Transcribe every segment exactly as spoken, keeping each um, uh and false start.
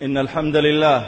إن الحمد لله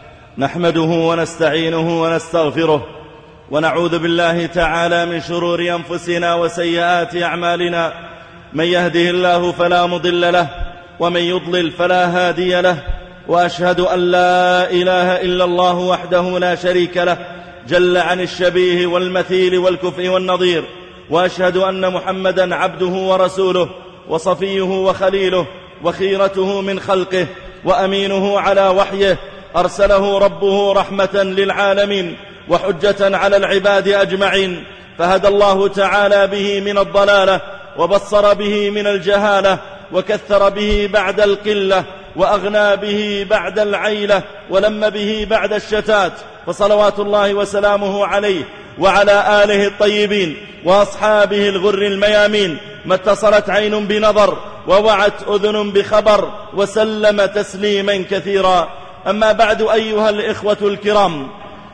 نحمده ونستعينه ونستغفره ونعوذ بالله تعالى من شرور أنفسنا وسيئات أعمالنا. من يهده الله فلا مضل له ومن يضلل فلا هادي له، وأشهد أن لا إله إلا الله وحده لا شريك له جل عن الشبيه والمثيل والكفء والنظير، وأشهد أن محمدا عبده ورسوله وصفيه وخليله وخيرته من خلقه وأمينه على وحيه، أرسله ربه رحمة للعالمين وحجة على العباد أجمعين، فهدى الله تعالى به من الضلالة وبصر به من الجهالة وكثر به بعد القلة وأغنى به بعد العيلة ولم به بعد الشتات، فصلوات الله وسلامه عليه وعلى آله الطيبين وأصحابه الغر الميامين، ما اتصلت عين بنظر ووعت أذن بخبر وسلم تسليما كثيرا. أما بعد، أيها الإخوة الكرام،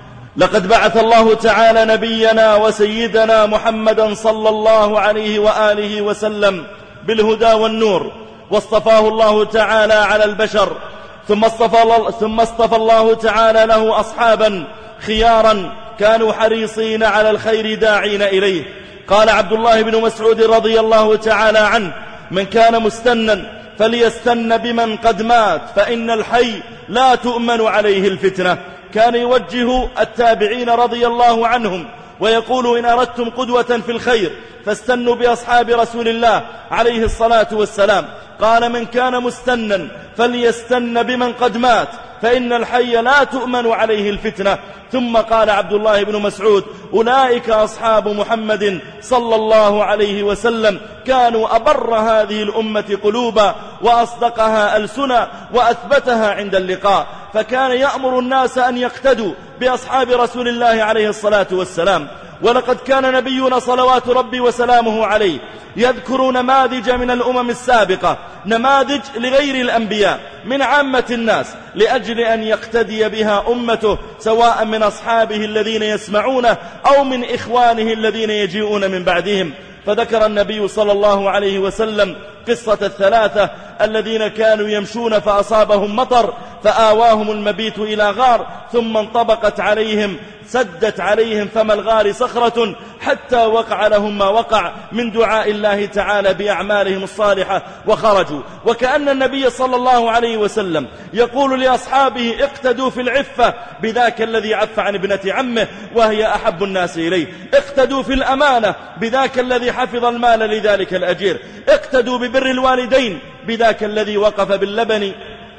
لقد بعث الله تعالى نبينا وسيدنا محمدا صلى الله عليه وآله وسلم بالهدى والنور، واصطفاه الله تعالى على البشر، ثم اصطفى, ثم اصطفى الله تعالى له أصحابا خيارا كانوا حريصين على الخير داعين إليه. قال عبد الله بن مسعود رضي الله تعالى عنه: من كان مستنا فليستن بمن قد مات فإن الحي لا تؤمن عليه الفتنة. كان يوجه التابعين رضي الله عنهم ويقول: إن أردتم قدوة في الخير فاستنوا بأصحاب رسول الله عليه الصلاة والسلام. قال: من كان مستنا فليستن بمن قد مات فإن الحي لا تؤمن عليه الفتنة. ثم قال عبد الله بن مسعود: أولئك أصحاب محمد صلى الله عليه وسلم، كانوا أبر هذه الأمة قلوبا وأصدقها ألسنا وأثبتها عند اللقاء، فكان يأمر الناس أن يقتدوا بأصحاب رسول الله عليه الصلاة والسلام. ولقد كان نبينا صلوات ربي وسلامه عليه يذكر نماذج من الأمم السابقة، نماذج لغير الأنبياء من عامة الناس، لأجل أن يقتدي بها أمته، سواء من أصحابه الذين يسمعونه أو من إخوانه الذين يجيئون من بعدهم. فذكر النبي صلى الله عليه وسلم قصة الثلاثة الذين كانوا يمشون فأصابهم مطر فآواهم المبيت إلى غار، ثم انطبقت عليهم سدت عليهم فم الغار صخرة حتى وقع لهم ما وقع من دعاء الله تعالى بأعمالهم الصالحة وخرجوا. وكأن النبي صلى الله عليه وسلم يقول لأصحابه: اقتدوا في العفة بذاك الذي عف عن ابنة عمه وهي أحب الناس إليه، اقتدوا في الأمانة بذاك الذي حفظ المال لذلك الأجير، اقتدوا ببر الوالدين بذاك الذي وقف باللبن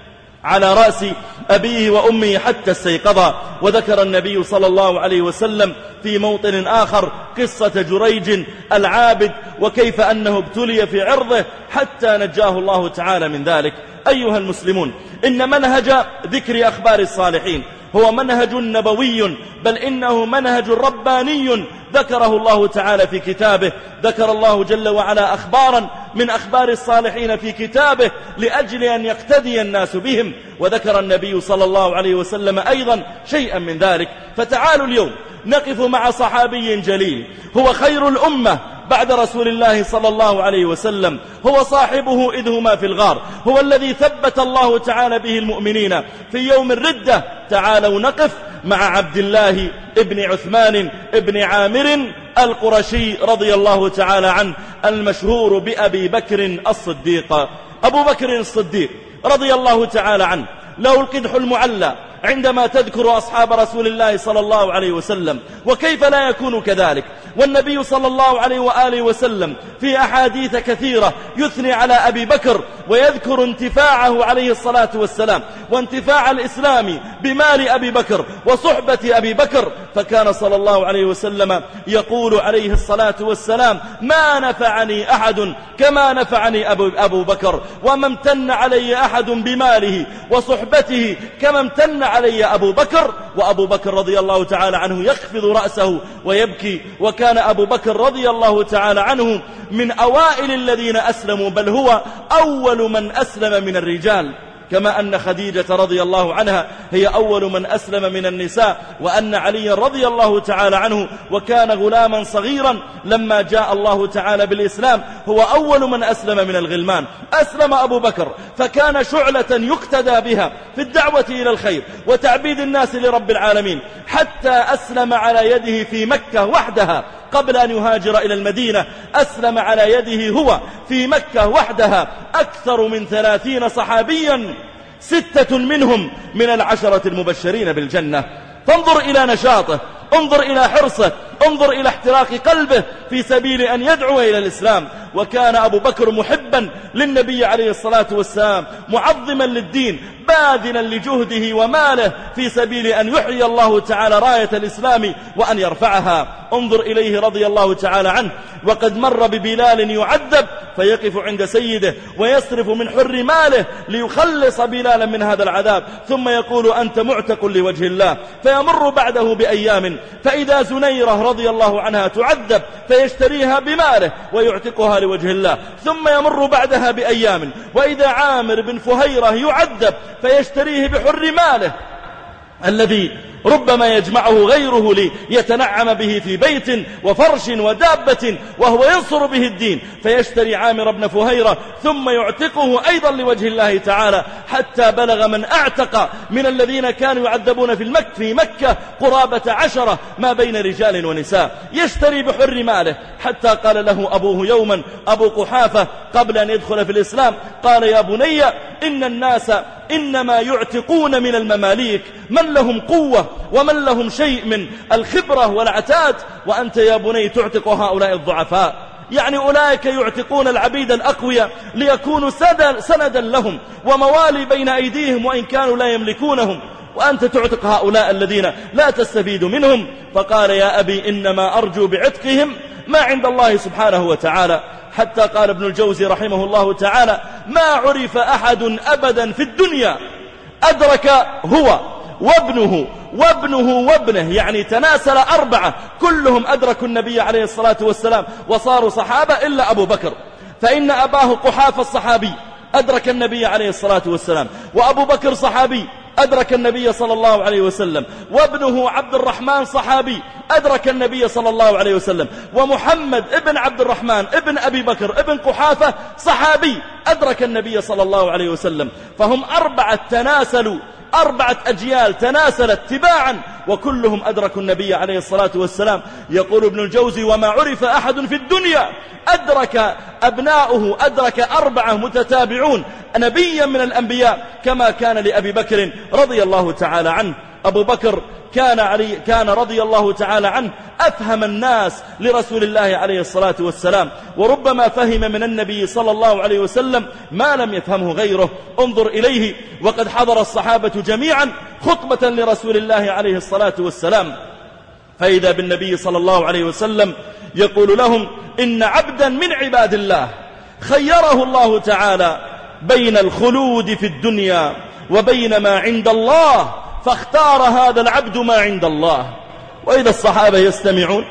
على رأس أبيه وأمه حتى استيقظا. وذكر النبي صلى الله عليه وسلم في موطن آخر قصة جريج العابد، وكيف أنه ابتلي في عرضه حتى نجاه الله تعالى من ذلك. أيها المسلمون، إن منهج ذكر أخبار الصالحين هو منهج نبوي، بل إنه منهج رباني ذكره الله تعالى في كتابه. ذكر الله جل وعلا أخبارا من أخبار الصالحين في كتابه لأجل أن يقتدي الناس بهم، وذكر النبي صلى الله عليه وسلم أيضا شيئا من ذلك. فتعالوا اليوم نقف مع صحابي جليل هو خير الأمة بعد رسول الله صلى الله عليه وسلم، هو صاحبه إذ هما في الغار، هو الذي ثبت الله تعالى به المؤمنين في يوم الردة. تعالوا نقف مع عبد الله ابن عثمان ابن عامر القرشي رضي الله تعالى عنه، المشهور بأبي بكر الصديق. أبو بكر الصديق رضي الله تعالى عنه له القدح المعلى عندما تذكر أصحاب رسول الله صلى الله عليه وسلم، وكيف لا يكون كذلك؟ والنبي صلى الله عليه وآله وسلم في أحاديث كثيرة يثني على أبي بكر ويذكر انتفاعه عليه الصلاة والسلام وانتفاع الإسلام بمال أبي بكر وصحبة أبي بكر. فكان صلى الله عليه وسلم يقول عليه الصلاة والسلام: ما نفعني أحد كما نفعني أبو, أبو بكر، وما امتن علي أحد بماله وصحبته كما امتن علي أبو بكر. وأبو بكر رضي الله تعالى عنه يخفض رأسه ويبكي. وكان أبو بكر رضي الله تعالى عنه من أوائل الذين أسلموا، بل هو أول من أسلم من الرجال. كما أن خديجة رضي الله عنها هي أول من أسلم من النساء، وأن علي رضي الله تعالى عنه وكان غلاما صغيرا لما جاء الله تعالى بالإسلام هو أول من أسلم من الغلمان. أسلم أبو بكر فكان شعلة يقتدى بها في الدعوة إلى الخير وتعبيد الناس لرب العالمين، حتى أسلم على يده في مكة وحدها قبل أن يهاجر إلى المدينة. أسلم على يده هو في مكة وحدها أكثر من ثلاثين صحابيا، ستة منهم من العشرة المبشرين بالجنة. فانظر إلى نشاطه، انظر إلى حرصه، انظر إلى احتراق قلبه في سبيل أن يدعو إلى الإسلام. وكان أبو بكر محبا للنبي عليه الصلاة والسلام، معظما للدين، باذلا لجهده وماله في سبيل أن يحيي الله تعالى راية الإسلام وأن يرفعها. انظر إليه رضي الله تعالى عنه وقد مر ببلال يعذب فيقف عند سيده ويصرف من حر ماله ليخلص بلالا من هذا العذاب، ثم يقول أنت معتق لوجه الله. فيمر بعده بأيام فإذا زنيرة رضي الله عنها تعذب فيشتريها بماله ويعتقها لوجه الله، ثم يمر بعدها بأيام وإذا عامر بن فهيرة يعذب فيشتريه بحر ماله الذي ربما يجمعه غيره ليتنعم به في بيت وفرش ودابة وهو ينصر به الدين، فيشتري عامر بن فهيرة ثم يعتقه أيضا لوجه الله تعالى، حتى بلغ من أعتق من الذين كانوا يعذبون في المك في مكة قرابة عشرة ما بين رجال ونساء، يشتري بحر ماله. حتى قال له أبوه يوما أبو قحافة قبل أن يدخل في الإسلام، قال يا بني إن الناس إنما يعتقون من المماليك من لهم قوة ومن لهم شيء من الخبرة والعتاد، وأنت يا بني تعتق هؤلاء الضعفاء. يعني أولئك يعتقون العبيد الأقوياء ليكونوا سندا لهم وموالي بين أيديهم وإن كانوا لا يملكونهم، وأنت تعتق هؤلاء الذين لا تستفيد منهم. فقال يا أبي إنما أرجو بعتقهم ما عند الله سبحانه وتعالى. حتى قال ابن الجوزي رحمه الله تعالى ما عرف أحد أبدا في الدنيا أدرك هو وابنه وابنه وابنه، يعني تناسل أربعة كلهم أدركوا النبي عليه الصلاة والسلام وصاروا صحابة إلا أبو بكر، فإن أباه قحافة الصحابي أدرك النبي عليه الصلاة والسلام، وأبو بكر صحابي أدرك النبي صلى الله عليه وسلم، وابنه عبد الرحمن صحابي أدرك النبي صلى الله عليه وسلم، ومحمد ابن عبد الرحمن ابن أبي بكر ابن قحافة صحابي أدرك النبي صلى الله عليه وسلم. فهم أربعة تناسلوا، أربعة أجيال تناسلت تباعا وكلهم أدركوا النبي عليه الصلاة والسلام. يقول ابن الجوزي وما عرف أحد في الدنيا أدرك أبناؤه، أدرك أربعة متتابعون نبيا من الأنبياء كما كان لأبي بكر رضي الله تعالى عنه. أبو بكر كان, علي كان رضي الله تعالى عنه أفهم الناس لرسول الله عليه الصلاة والسلام، وربما فهم من النبي صلى الله عليه وسلم ما لم يفهمه غيره. انظر إليه وقد حضر الصحابة جميعا خطبة لرسول الله عليه الصلاة والسلام، فإذا بالنبي صلى الله عليه وسلم يقول لهم إن عبدا من عباد الله خيره الله تعالى بين الخلود في الدنيا وبين ما عند الله، فاختار هذا العبد ما عند الله. وإذا الصحابة يستمعون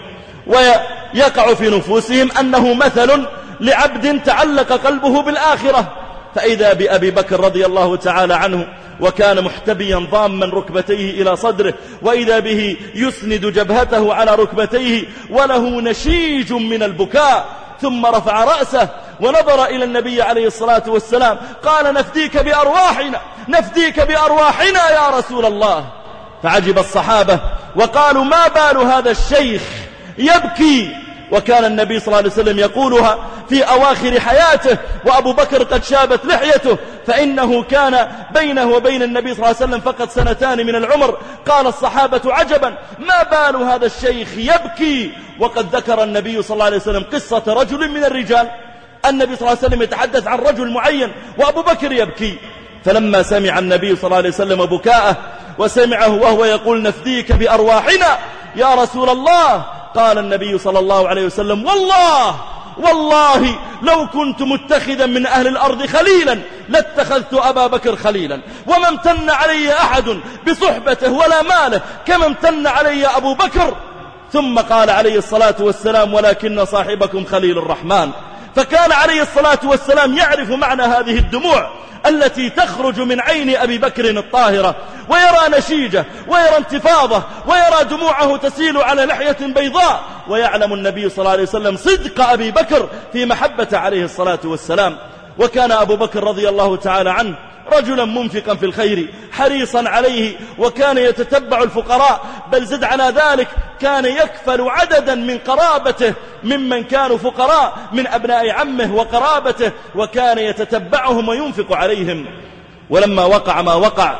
ويقع في نفوسهم أنه مثل لعبد تعلق قلبه بالآخرة، فإذا بأبي بكر رضي الله تعالى عنه وكان محتبيا ضاما ركبتيه إلى صدره، وإذا به يسند جبهته على ركبتيه وله نشيج من البكاء، ثم رفع رأسه ونظر إلى النبي عليه الصلاة والسلام قال نفديك بأرواحنا نفديك بأرواحنا يا رسول الله. فعجب الصحابة وقالوا ما بال هذا الشيخ يبكي، وكان النبي صلى الله عليه وسلم يقولها في أواخر حياته وأبو بكر قد شابت لحيته، فإنه كان بينه وبين النبي صلى الله عليه وسلم فقط سنتان من العمر. قال الصحابة عجبا ما بال هذا الشيخ يبكي، وقد ذكر النبي صلى الله عليه وسلم قصة رجل من الرجال، النبي صلى الله عليه وسلم يتحدث عن رجل معين وأبو بكر يبكي. فلما سمع النبي صلى الله عليه وسلم بكاءه وسمعه وهو يقول نفديك بأرواحنا يا رسول الله، قال النبي صلى الله عليه وسلم والله والله لو كنت متخذا من أهل الأرض خليلا لاتخذت أبا بكر خليلا، وما امتن علي أحد بصحبته ولا ماله كما امتن علي أبو بكر. ثم قال عليه الصلاة والسلام ولكن صاحبكم خليل الرحمن. فكان عليه الصلاة والسلام يعرف معنى هذه الدموع التي تخرج من عين أبي بكر الطاهرة، ويرى نشيجة ويرى انتفاضة ويرى دموعه تسيل على لحية بيضاء، ويعلم النبي صلى الله عليه وسلم صدق أبي بكر في محبة عليه الصلاة والسلام. وكان أبو بكر رضي الله تعالى عنه رجلا منفقا في الخير حريصا عليه، وكان يتتبع الفقراء، بل زد على ذلك كان يكفل عددا من قرابته ممن كانوا فقراء من أبناء عمه وقرابته، وكان يتتبعهم وينفق عليهم. ولما وقع ما وقع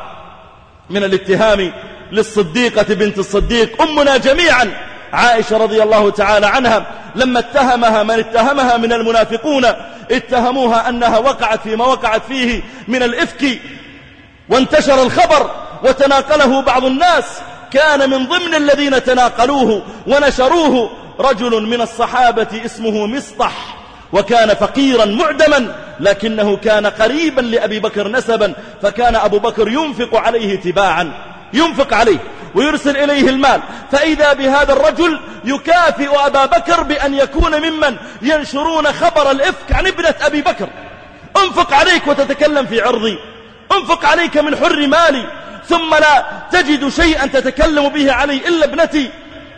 من الاتهام للصديقة بنت الصديق أمنا جميعا عائشة رضي الله تعالى عنها، لما اتهمها من اتهمها من المنافقون اتهموها أنها وقعت فيما وقعت فيه من الإفك، وانتشر الخبر وتناقله بعض الناس، كان من ضمن الذين تناقلوه ونشروه رجل من الصحابة اسمه مصطح، وكان فقيرا معدما، لكنه كان قريبا لأبي بكر نسبا، فكان أبو بكر ينفق عليه تباعا، ينفق عليه ويرسل إليه المال، فإذا بهذا الرجل يكافئ أبا بكر بأن يكون ممن ينشرون خبر الإفك عن ابنة أبي بكر. انفق عليك وتتكلم في عرضي، انفق عليك من حر مالي، ثم لا تجد شيئا تتكلم به علي إلا ابنتي.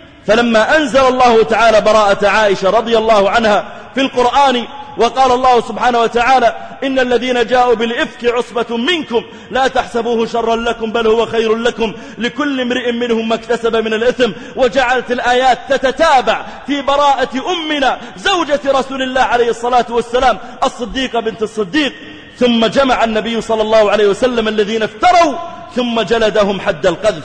فلما أنزل الله تعالى براءة عائشة رضي الله عنها في القرآن، وقال الله سبحانه وتعالى إن الذين جاءوا بالإفك عصبة منكم لا تحسبوه شرا لكم بل هو خير لكم لكل امرئ منهم ما اكتسب من الإثم، وجعلت الآيات تتتابع في براءة أمنا زوجة رسول الله عليه الصلاة والسلام الصديقة بنت الصديق. ثم جمع النبي صلى الله عليه وسلم الذين افتروا ثم جلدهم حد القذف.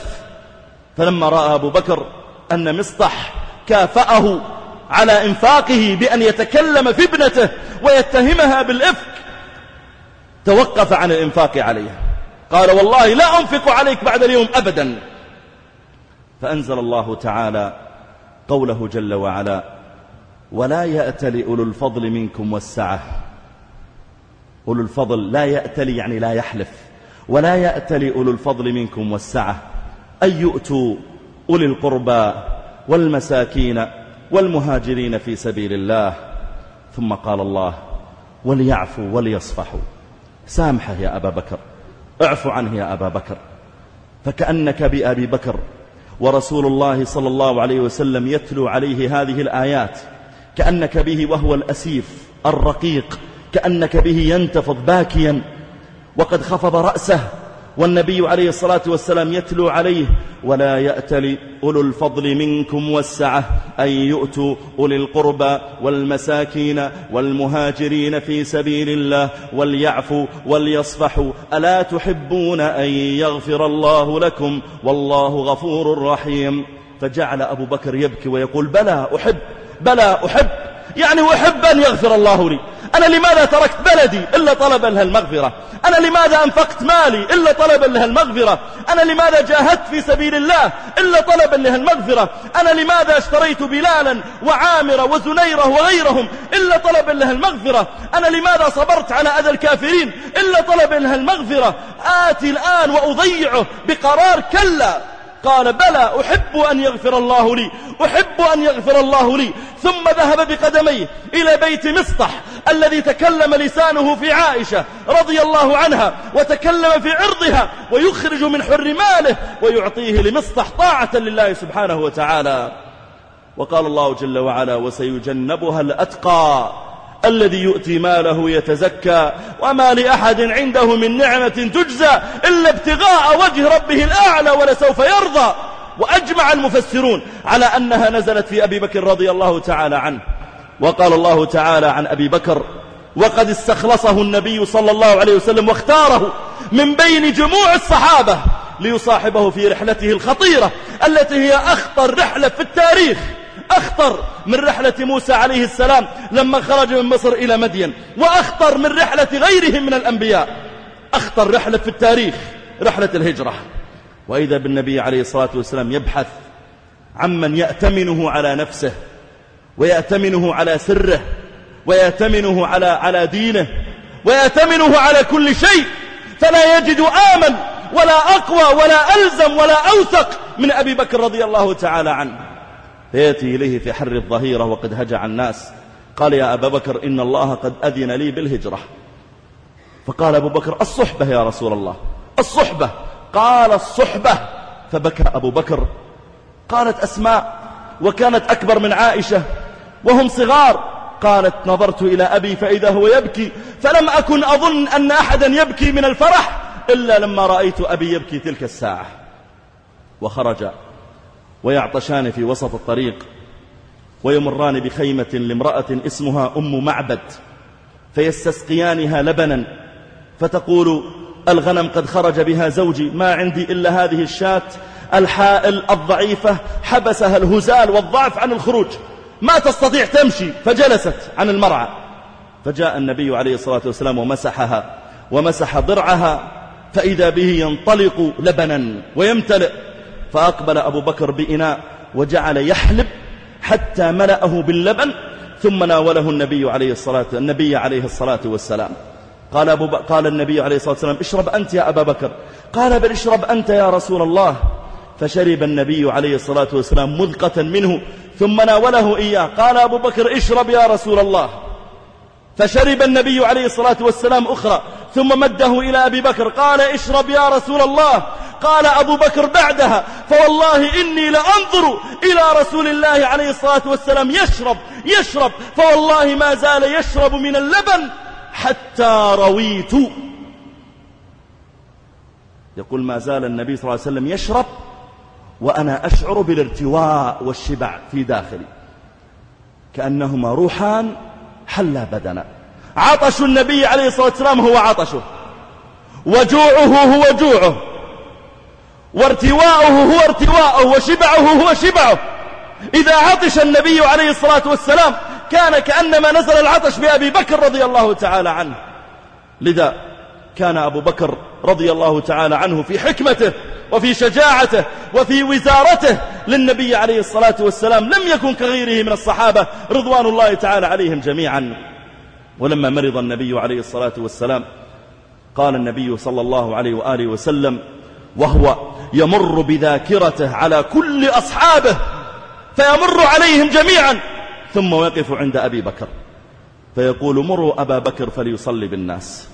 فلما رأى أبو بكر أن مصطح كافأه على إنفاقه بأن يتكلم في ابنته ويتهمها بالإفك، توقف عن الإنفاق عليها، قال والله لا أنفق عليك بعد اليوم أبدا. فأنزل الله تعالى قوله جل وعلا ولا يأتل أولو الفضل منكم والسعة. أولو الفضل لا يأتل يعني لا يحلف، ولا يأتل أولو الفضل منكم والسعة أن يؤتوا أولي القربى والمساكين والمهاجرين في سبيل الله. ثم قال الله وليعفوا وليصفحوا. سامحه يا أبا بكر، اعفو عنه يا أبا بكر. فكأنك بأبي بكر ورسول الله صلى الله عليه وسلم يتلو عليه هذه الآيات، كأنك به وهو الأسيف الرقيق، كأنك به ينتفض باكيا وقد خفض رأسه، والنبي عليه الصلاة والسلام يتلو عليه ولا يأتل أولو الفضل منكم والسعة أن يؤتوا أولي القربى والمساكين والمهاجرين في سبيل الله وليعفوا وليصفحوا ألا تحبون أن يغفر الله لكم والله غفور رحيم. فجعل أبو بكر يبكي ويقول بلى أحب، بلى أحب، يعني أحب أن يغفر الله لي. أنا لماذا تركت بلدي إلا طلبا لها المغفرة؟ أنا لماذا أنفقت مالي إلا طلبا لها المغفرة؟ أنا لماذا جاهدت في سبيل الله إلا طلبا لها المغفرة؟ أنا لماذا اشتريت بلالا وعامر وزنيرة وغيرهم إلا طلبا لها المغفرة؟ أنا لماذا صبرت على أذى الكافرين إلا طلبا لها المغفرة؟ آتي الآن وأضيعه بقرار كلا. قال بلى أحب أن يغفر الله لي، أحب أن يغفر الله لي. ثم ذهب بقدميه إلى بيت مصطح الذي تكلم لسانه في عائشة رضي الله عنها وتكلم في عرضها، ويخرج من حر ماله ويعطيه لمصطح طاعة لله سبحانه وتعالى. وقال الله جل وعلا وسيجنبها الأتقى الذي يؤتي ماله يتزكى وما لأحد عنده من نعمة تجزى إلا ابتغاء وجه ربه الأعلى ولسوف يرضى. وأجمع المفسرون على أنها نزلت في أبي بكر رضي الله تعالى عنه. وقال الله تعالى عن أبي بكر وقد استخلصه النبي صلى الله عليه وسلم واختاره من بين جموع الصحابة ليصاحبه في رحلته الخطيرة التي هي أخطر رحلة في التاريخ، أخطر من رحلة موسى عليه السلام لما خرج من مصر إلى مدين، وأخطر من رحلة غيرهم من الأنبياء. أخطر رحلة في التاريخ رحلة الهجرة. وإذا بالنبي عليه الصلاة والسلام يبحث عمن يأتمنه على نفسه ويأتمنه على سره ويأتمنه على على دينه ويأتمنه على كل شيء، فلا يجد آمن ولا أقوى ولا ألزم ولا أوثق من أبي بكر رضي الله تعالى عنه. فيأتي إليه في حر الظهيرة وقد هجع الناس، قال يا أبا بكر إن الله قد أذن لي بالهجرة. فقال أبو بكر الصحبة يا رسول الله، الصحبة. قال الصحبة. فبكى أبو بكر. قالت أسماء وكانت أكبر من عائشة وهم صغار، قالت نظرت إلى أبي فإذا هو يبكي، فلم أكن أظن أن أحدا يبكي من الفرح إلا لما رأيت أبي يبكي تلك الساعة. وخرج ويعطشان في وسط الطريق، ويمران بخيمة لامرأة اسمها أم معبد، فيستسقيانها لبنا، فتقول الغنم قد خرج بها زوجي، ما عندي إلا هذه الشاة الحائل الضعيفة حبسها الهزال والضعف عن الخروج، ما تستطيع تمشي، فجلست عن المرعى. فجاء النبي عليه الصلاة والسلام ومسحها ومسح ضرعها، فإذا به ينطلق لبنا ويمتلئ. فأقبل أبو بكر بإناء وجعل يحلب حتى ملأه باللبن، ثم ناوله النبي عليه الصلاة النبي عليه الصلاة والسلام. قال, أبو ب... قال النبي عليه الصلاة والسلام اشرب أنت يا أبا بكر. قال بل اشرب أنت يا رسول الله. فشرب النبي عليه الصلاة والسلام مذقة منه ثم ناوله إياه. قال أبو بكر اشرب يا رسول الله. فشرب النبي عليه الصلاة والسلام أخرى ثم مده إلى أبي بكر. قال اشرب يا رسول الله. قال أبو بكر بعدها فوالله إني لأنظر إلى رسول الله عليه الصلاة والسلام يشرب يشرب فوالله ما زال يشرب من اللبن حتى رويت. يقول ما زال النبي صلى الله عليه وسلم يشرب وأنا أشعر بالارتواء والشبع في داخلي، كأنهما روحان حلا بدنا. عطش النبي عليه الصلاة والسلام هو عطشه، وجوعه هو جوعه، وارتواءه هو ارتواءه، وشبعه هو شبعه. إذا عطش النبي عليه الصلاة والسلام كان كأنما نزل العطش بأبي بكر رضي الله تعالى عنه. لذا كان أبو بكر رضي الله تعالى عنه في حكمته وفي شجاعته وفي وزارته للنبي عليه الصلاة والسلام لم يكن كغيره من الصحابة رضوان الله تعالى عليهم جميعا. ولما مرض النبي عليه الصلاة والسلام قال النبي صلى الله عليه وآله وسلم وهو يمر بذاكرته على كل أصحابه فيمر عليهم جميعا ثم يقف عند أبي بكر فيقول مروا أبا بكر فليصلي بالناس.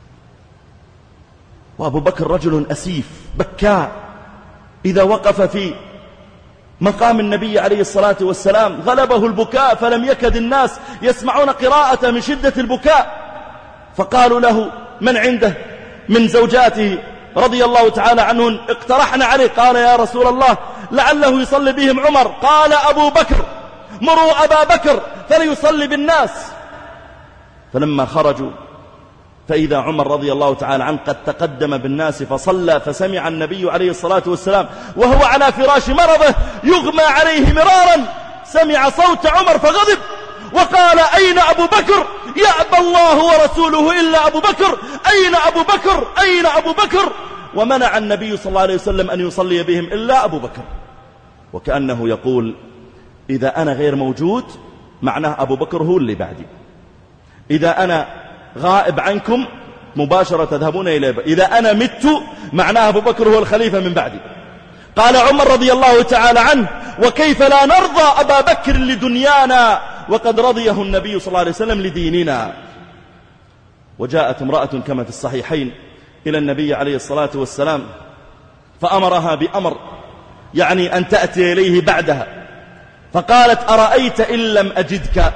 وأبو بكر رجل أسيف بكاء، إذا وقف في مقام النبي عليه الصلاة والسلام غلبه البكاء فلم يكد الناس يسمعون قراءته من شدة البكاء. فقالوا له من عنده من زوجاته رضي الله تعالى عنهن اقترحنا عليه، قال يا رسول الله لعله يصلي بهم عمر. قال أبو بكر مروا أبا بكر فليصلي بالناس. فلما خرجوا فإذا عمر رضي الله تعالى عنه قد تقدم بالناس فصلى، فسمع النبي عليه الصلاة والسلام وهو على فراش مرضه يغمى عليه مرارا، سمع صوت عمر فغضب وقال أين أبو بكر؟ يأبى الله ورسوله إلا أبو بكر، أين أبو بكر؟ أين أبو بكر؟ ومنع النبي صلى الله عليه وسلم أن يصلي بهم إلا أبو بكر. وكأنه يقول إذا أنا غير موجود معناه أبو بكر هو اللي بعدي، إذا أنا غائب عنكم مباشرة تذهبون إليه، إذا أنا مت معناه أبو بكر هو الخليفة من بعدي. قال عمر رضي الله تعالى عنه وكيف لا نرضى أبا بكر لدنيانا وقد رضيه النبي صلى الله عليه وسلم لديننا. وجاءت امرأة كما في الصحيحين إلى النبي عليه الصلاة والسلام فأمرها بأمر يعني أن تأتي إليه بعدها، فقالت أرأيت إن لم أجدك،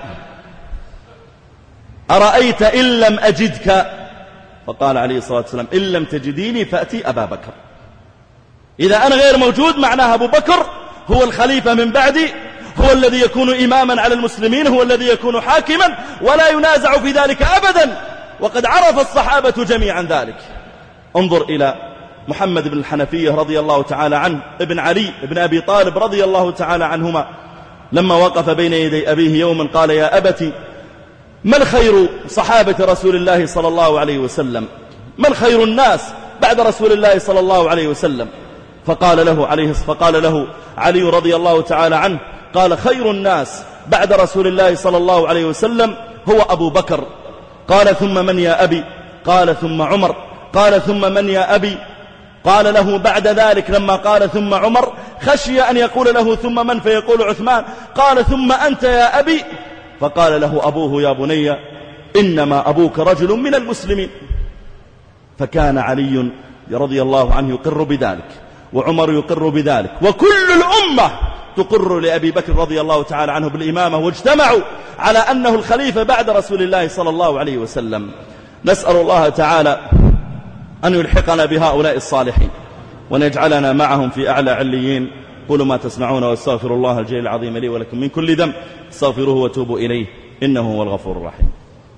أرأيت إن لم أجدك. فقال عليه الصلاة والسلام إن لم تجديني فأتي أبا بكر. إذا أنا غير موجود معناها أبو بكر هو الخليفة من بعدي، هو الذي يكون إماما على المسلمين، هو الذي يكون حاكما ولا ينازع في ذلك أبدا، وقد عرف الصحابة جميعا ذلك. انظر إلى محمد بن الحنفية رضي الله تعالى عنه ابن علي ابن أبي طالب رضي الله تعالى عنهما لما وقف بين يدي أبيه يوما قال يا أبتي من خير صحابة رسول الله صلى الله عليه وسلم؟ من خير الناس بعد رسول الله صلى الله عليه وسلم؟ فقال له عليه فقال له علي رضي الله تعالى عنه قال خير الناس بعد رسول الله صلى الله عليه وسلم هو أبو بكر. قال ثم من يا أبي؟ قال ثم عمر. قال ثم من يا أبي؟ قال له بعد ذلك لما قال ثم عمر خشي أن يقول له ثم من فيقول عثمان، قال ثم أنت يا أبي؟ فقال له أبوه: يا بني إنما أبوك رجل من المسلمين. فكان علي رضي الله عنه يقر بذلك، وعمر يقر بذلك، وكل الأمة تقر لأبي بكر رضي الله تعالى عنه بالإمامة، واجتمعوا على أنه الخليفة بعد رسول الله صلى الله عليه وسلم. نسأل الله تعالى أن يلحقنا بهؤلاء الصالحين وأن يجعلنا معهم في أعلى عليين. قولوا ما تسمعون، واستغفر الله الجليل العظيم لي ولكم من كل ذنب، استغفروه وتوبوا إليه إنه هو الغفور الرحيم.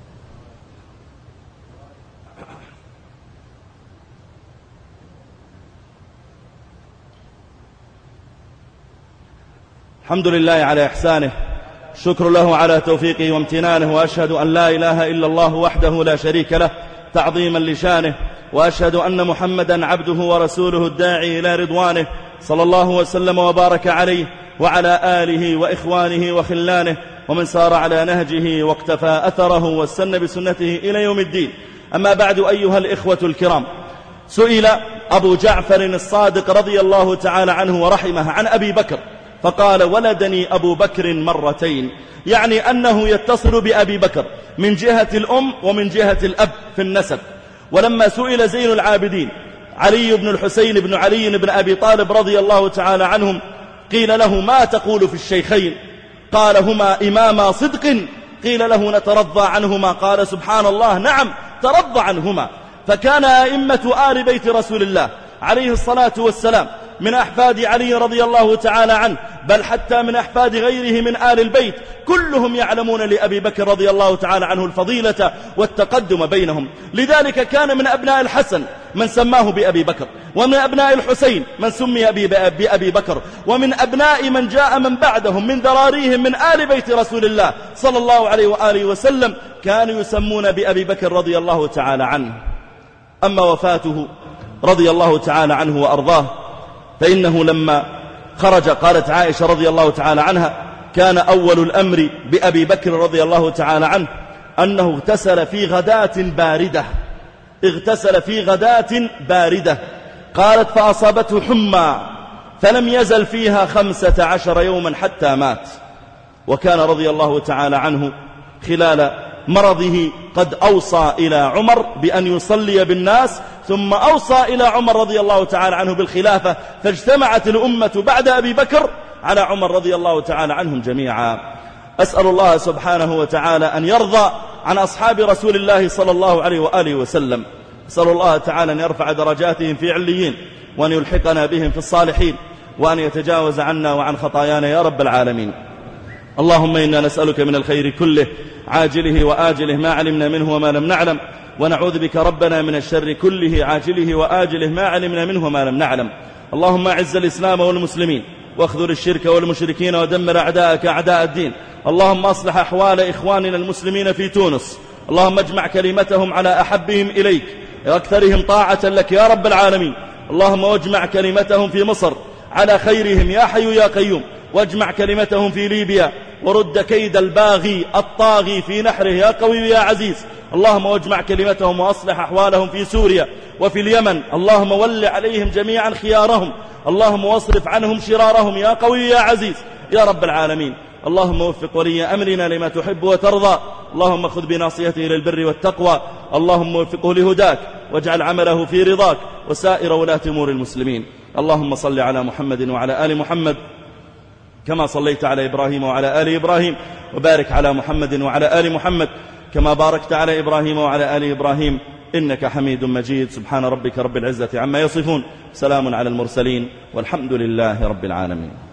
الحمد لله على إحسانه، شكر له على توفيقه وامتنانه، وأشهد أن لا إله إلا الله وحده لا شريك له تعظيما لشانه، وأشهد أن محمدا عبده ورسوله الداعي إلى رضوانه، صلى الله وسلم وبارك عليه وعلى آله وإخوانه وخلانه ومن سار على نهجه واقتفى أثره واستنى بسنته إلى يوم الدين. أما بعد، أيها الإخوة الكرام، سئل أبو جعفر الصادق رضي الله تعالى عنه ورحمه عن أبي بكر فقال: ولدني أبو بكر مرتين، يعني أنه يتصل بأبي بكر من جهة الأم ومن جهة الأب في النسب. ولما سئل زين العابدين علي بن الحسين بن علي بن أبي طالب رضي الله تعالى عنهم قيل له: ما تقول في الشيخين؟ قال: هما إماما صدق. قيل له: نترضى عنهما؟ قال: سبحان الله، نعم ترضى عنهما. فكان أئمة آل بيت رسول الله عليه الصلاة والسلام من أحفاد علي رضي الله تعالى عنه، بل حتى من أحفاد غيره من آل البيت، كلهم يعلمون لأبي بكر رضي الله تعالى عنه الفضيلة والتقدم بينهم. لذلك كان من أبناء الحسن من سماه بأبي بكر، ومن أبناء الحسين من سمي بأبي بكر، ومن أبناء من جاء من بعدهم من ذراريهم من آل بيت رسول الله صلى الله عليه وآله وسلم كانوا يسمون بأبي بكر رضي الله تعالى عنه. أما وفاته رضي الله تعالى عنه وأرضاه فإنه لما خرج، قالت عائشة رضي الله تعالى عنها: كان أول الأمر بأبي بكر رضي الله تعالى عنه أنه اغتسل في غداة باردة اغتسل في غداة باردة قالت: فأصابته حمى فلم يزل فيها خمسة عشر يوما حتى مات. وكان رضي الله تعالى عنه خلال مرضه قد أوصى إلى عمر بأن يصلي بالناس، ثم أوصى إلى عمر رضي الله تعالى عنه بالخلافة، فاجتمعت الأمة بعد أبي بكر على عمر رضي الله تعالى عنهم جميعا. أسأل الله سبحانه وتعالى أن يرضى عن أصحاب رسول الله صلى الله عليه وآله وسلم. أسأل الله تعالى أن يرفع درجاتهم في عليين، وأن يلحقنا بهم في الصالحين، وأن يتجاوز عنا وعن خطايانا يا رب العالمين. اللهم إنا نسألك من الخير كله عاجله وآجله ما علمنا منه وما لم نعلم، ونعوذ بك ربنا من الشر كله عاجله وآجله ما علمنا منه وما لم نعلم. اللهم أعز الإسلام والمسلمين، واخذل الشرك والمشركين، ودمر أعداءك أعداء الدين. اللهم أصلح أحوال إخواننا المسلمين في تونس، اللهم اجمع كلمتهم على أحبهم إليك وأكثرهم طاعة لك يا رب العالمين. اللهم واجمع كلمتهم في مصر على خيرهم يا حي يا قيوم، واجمع كلمتهم في ليبيا، ورد كيد الباغي الطاغي في نحره يا قوي يا عزيز. اللهم واجمع كلمتهم وأصلح أحوالهم في سوريا وفي اليمن. اللهم ول عليهم جميعا خيارهم، اللهم واصرف عنهم شرارهم يا قوي يا عزيز يا رب العالمين. اللهم وفق ولي أمرنا لما تحب وترضى، اللهم خذ بناصيته للبر والتقوى، اللهم وفقه لهداك، واجعل عمله في رضاك، وسائر ولاة أمور المسلمين. اللهم صل على محمد وعلى آل محمد كما صليت على إبراهيم وعلى آل إبراهيم، وبارك على محمد وعلى آل محمد كما باركت على إبراهيم وعلى آل إبراهيم إنك حميد مجيد. سبحان ربك رب العزة عما يصفون، سلام على المرسلين، والحمد لله رب العالمين.